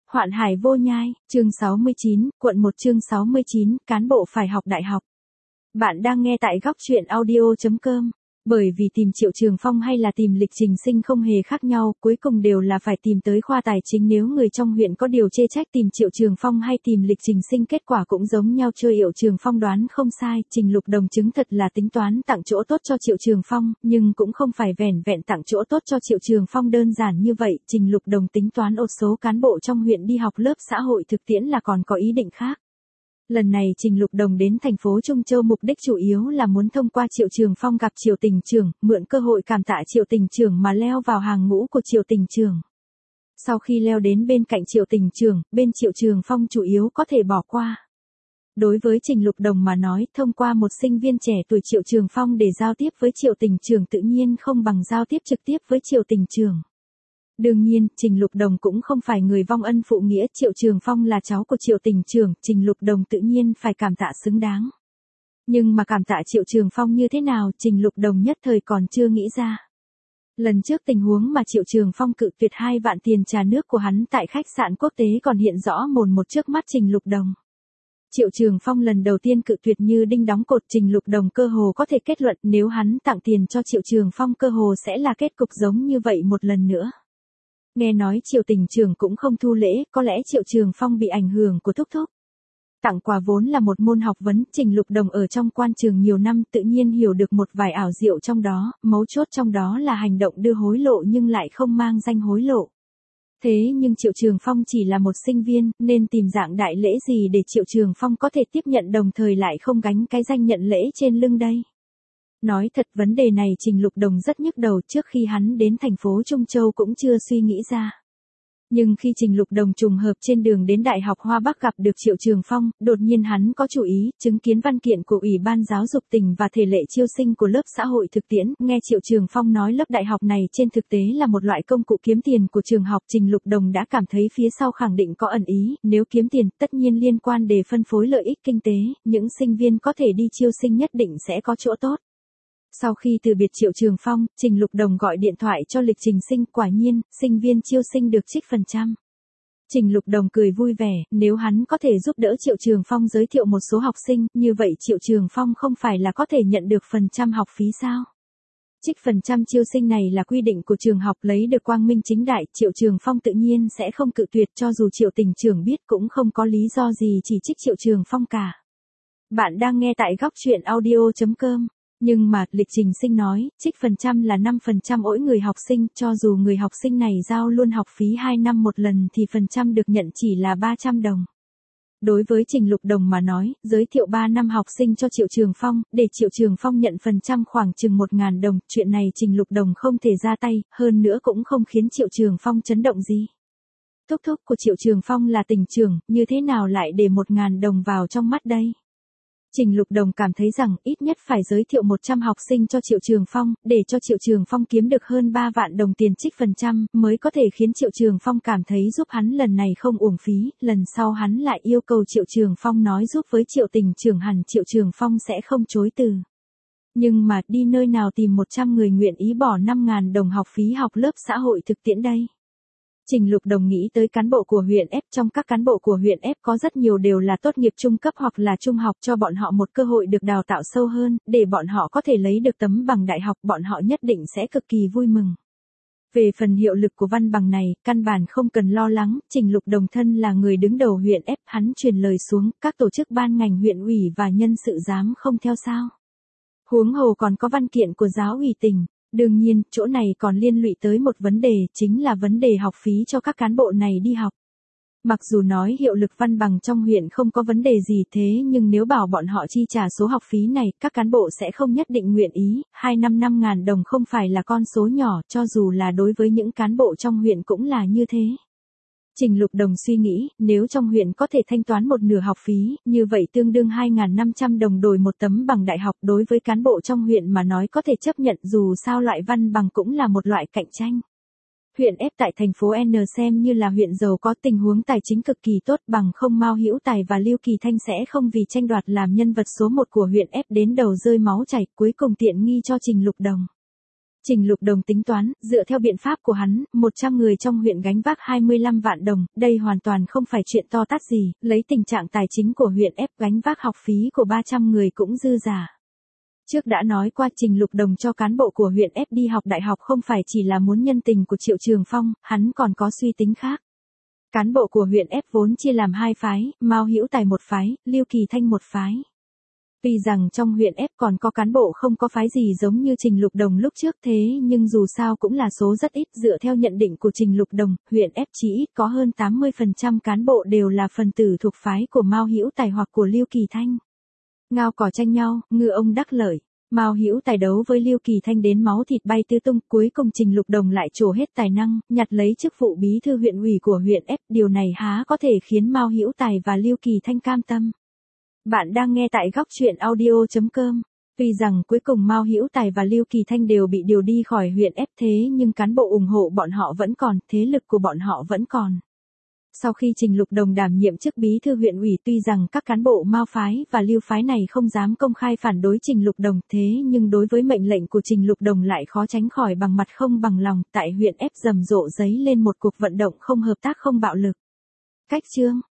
Hoạn hải vô nhai, chương 69, quận 1 chương 69, cán bộ phải học đại học. Bạn đang nghe tại góc truyện audio.com. Bởi vì tìm Triệu Trường Phong hay là tìm Lịch Trình Sinh không hề khác nhau, cuối cùng đều là phải tìm tới khoa tài chính. Nếu người trong huyện có điều chê trách tìm Triệu Trường Phong hay tìm Lịch Trình Sinh, kết quả cũng giống nhau. Chơi Triệu Trường Phong đoán không sai, Trình Lục Đồng chứng thật là tính toán tặng chỗ tốt cho Triệu Trường Phong, nhưng cũng không phải vẻn vẹn tặng chỗ tốt cho Triệu Trường Phong đơn giản như vậy. Trình Lục Đồng tính toán ột số cán bộ trong huyện đi học lớp xã hội thực tiễn là còn có ý định khác. Lần này Trình Lục Đồng đến thành phố Trung Châu mục đích chủ yếu là muốn thông qua Triệu Trường Phong gặp Triệu Tình Trường, mượn cơ hội cảm tạ Triệu Tình Trường mà leo vào hàng ngũ của Triệu Tình Trường. Sau khi leo đến bên cạnh Triệu Tình Trường, bên Triệu Trường Phong chủ yếu có thể bỏ qua. Đối với Trình Lục Đồng mà nói, thông qua một sinh viên trẻ tuổi Triệu Trường Phong để giao tiếp với Triệu Tình Trường tự nhiên không bằng giao tiếp trực tiếp với Triệu Tình Trường. Đương nhiên, Trình Lục Đồng cũng không phải người vong ân phụ nghĩa, Triệu Trường Phong là cháu của Triệu Tình Trường, Trình Lục Đồng tự nhiên phải cảm tạ xứng đáng. Nhưng mà cảm tạ Triệu Trường Phong như thế nào, Trình Lục Đồng nhất thời còn chưa nghĩ ra. Lần trước tình huống mà Triệu Trường Phong cự tuyệt 2 vạn tiền trà nước của hắn tại khách sạn quốc tế còn hiện rõ mồn một trước mắt Trình Lục Đồng. Triệu Trường Phong lần đầu tiên cự tuyệt như đinh đóng cột, Trình Lục Đồng cơ hồ có thể kết luận nếu hắn tặng tiền cho Triệu Trường Phong cơ hồ sẽ là kết cục giống như vậy một lần nữa. Nghe nói Triệu Tình Trường cũng không thu lễ, có lẽ Triệu Trường Phong bị ảnh hưởng của thúc thúc. Tặng quà vốn là một môn học vấn, Trình Lục Đồng ở trong quan trường nhiều năm tự nhiên hiểu được một vài ảo diệu trong đó, mấu chốt trong đó là hành động đưa hối lộ nhưng lại không mang danh hối lộ. Thế nhưng Triệu Trường Phong chỉ là một sinh viên, nên tìm dạng đại lễ gì để Triệu Trường Phong có thể tiếp nhận đồng thời lại không gánh cái danh nhận lễ trên lưng đây? Nói thật vấn đề này Trình Lục Đồng rất nhức đầu, trước khi hắn đến thành phố Trung Châu cũng chưa suy nghĩ ra. Nhưng khi Trình Lục Đồng trùng hợp trên đường đến Đại học Hoa Bắc gặp được Triệu Trường Phong, đột nhiên hắn có chủ ý, chứng kiến văn kiện của Ủy ban Giáo dục tỉnh và thể lệ chiêu sinh của lớp xã hội thực tiễn, nghe Triệu Trường Phong nói lớp đại học này trên thực tế là một loại công cụ kiếm tiền của trường học, Trình Lục Đồng đã cảm thấy phía sau khẳng định có ẩn ý, nếu kiếm tiền tất nhiên liên quan để phân phối lợi ích kinh tế, những sinh viên có thể đi chiêu sinh nhất định sẽ có chỗ tốt. Sau khi từ biệt Triệu Trường Phong, Trình Lục Đồng gọi điện thoại cho Lịch Trình Sinh, quả nhiên, sinh viên chiêu sinh được trích phần trăm. Trình Lục Đồng cười vui vẻ, nếu hắn có thể giúp đỡ Triệu Trường Phong giới thiệu một số học sinh, như vậy Triệu Trường Phong không phải là có thể nhận được phần trăm học phí sao? Trích phần trăm chiêu sinh này là quy định của trường học, lấy được quang minh chính đại, Triệu Trường Phong tự nhiên sẽ không cự tuyệt, cho dù Triệu Tình Trường biết cũng không có lý do gì chỉ trích Triệu Trường Phong cả. Bạn đang nghe tại góc truyện audio.com. Nhưng mà, Lịch Trình Sinh nói, trích phần trăm là 5% mỗi người học sinh, cho dù người học sinh này giao luôn học phí 2 năm một lần thì phần trăm được nhận chỉ là 300 đồng. Đối với Trình Lục Đồng mà nói, giới thiệu 3 năm học sinh cho Triệu Trường Phong, để Triệu Trường Phong nhận phần trăm khoảng chừng 1.000 đồng, chuyện này Trình Lục Đồng không thể ra tay, hơn nữa cũng không khiến Triệu Trường Phong chấn động gì. Thúc thúc của Triệu Trường Phong là Tình Trường, như thế nào lại để 1.000 đồng vào trong mắt đây? Trình Lục Đồng cảm thấy rằng ít nhất phải giới thiệu 100 học sinh cho Triệu Trường Phong, để cho Triệu Trường Phong kiếm được hơn 3 vạn đồng tiền trích phần trăm, mới có thể khiến Triệu Trường Phong cảm thấy giúp hắn lần này không uổng phí, lần sau hắn lại yêu cầu Triệu Trường Phong nói giúp với Triệu Tình Trường, hẳn Triệu Trường Phong sẽ không chối từ. Nhưng mà đi nơi nào tìm 100 người nguyện ý bỏ 5.000 đồng học phí học lớp xã hội thực tiễn đây? Trình Lục Đồng nghĩ tới cán bộ của huyện F, trong các cán bộ của huyện F có rất nhiều đều là tốt nghiệp trung cấp hoặc là trung học, cho bọn họ một cơ hội được đào tạo sâu hơn, để bọn họ có thể lấy được tấm bằng đại học, bọn họ nhất định sẽ cực kỳ vui mừng. Về phần hiệu lực của văn bằng này, căn bản không cần lo lắng, Trình Lục Đồng thân là người đứng đầu huyện F, hắn truyền lời xuống, các tổ chức ban ngành huyện ủy và nhân sự dám không theo sao. Huống hồ còn có văn kiện của giáo ủy tỉnh. Đương nhiên, chỗ này còn liên lụy tới một vấn đề, chính là vấn đề học phí cho các cán bộ này đi học. Mặc dù nói hiệu lực văn bằng trong huyện không có vấn đề gì thế nhưng nếu bảo bọn họ chi trả số học phí này, các cán bộ sẽ không nhất định nguyện ý, 2 năm 5.000 đồng không phải là con số nhỏ, cho dù là đối với những cán bộ trong huyện cũng là như thế. Trình Lục Đồng suy nghĩ, nếu trong huyện có thể thanh toán một nửa học phí, như vậy tương đương 2.500 đồng đổi một tấm bằng đại học, đối với cán bộ trong huyện mà nói có thể chấp nhận, dù sao loại văn bằng cũng là một loại cạnh tranh. Huyện F tại thành phố N xem như là huyện giàu có, tình huống tài chính cực kỳ tốt, bằng không Mao Hữu Tài và Lưu Kỳ Thanh sẽ không vì tranh đoạt làm nhân vật số 1 của huyện F đến đầu rơi máu chảy, cuối cùng tiện nghi cho Trình Lục Đồng. Trình Lục Đồng tính toán, dựa theo biện pháp của hắn, 100 người trong huyện gánh vác 25 vạn đồng, đây hoàn toàn không phải chuyện to tát gì, lấy tình trạng tài chính của huyện ép gánh vác học phí của 300 người cũng dư giả. Trước đã nói qua Trình Lục Đồng cho cán bộ của huyện ép đi học đại học không phải chỉ là muốn nhân tình của Triệu Trường Phong, hắn còn có suy tính khác. Cán bộ của huyện ép vốn chia làm 2 phái, Mao Hữu Tài một phái, Lưu Kỳ Thanh một phái. Tuy rằng trong huyện ép còn có cán bộ không có phái gì giống như Trình Lục Đồng lúc trước thế nhưng dù sao cũng là số rất ít dựa theo nhận định của Trình Lục Đồng, huyện ép chỉ ít có hơn 80% cán bộ đều là phần tử thuộc phái của Mao Hữu Tài hoặc của Lưu Kỳ Thanh. Ngao cỏ tranh nhau, ngư ông đắc lợi. Mao Hữu Tài đấu với Lưu Kỳ Thanh đến máu thịt bay tứ tung, cuối cùng Trình Lục Đồng lại trổ hết tài năng, nhặt lấy chức vụ bí thư huyện ủy của huyện ép, điều này há có thể khiến Mao Hữu Tài và Lưu Kỳ Thanh cam tâm. Bạn đang nghe tại góc truyện audio.com. Tuy rằng cuối cùng Mao Hữu Tài và Lưu Kỳ Thanh đều bị điều đi khỏi huyện ép thế nhưng cán bộ ủng hộ bọn họ vẫn còn, thế lực của bọn họ vẫn còn. Sau khi Trình Lục Đồng đảm nhiệm chức bí thư huyện ủy tuy rằng các cán bộ Mao phái và Lưu phái này không dám công khai phản đối Trình Lục Đồng thế nhưng đối với mệnh lệnh của Trình Lục Đồng lại khó tránh khỏi bằng mặt không bằng lòng, tại huyện ép rầm rộ giấy lên một cuộc vận động không hợp tác không bạo lực. Cách chương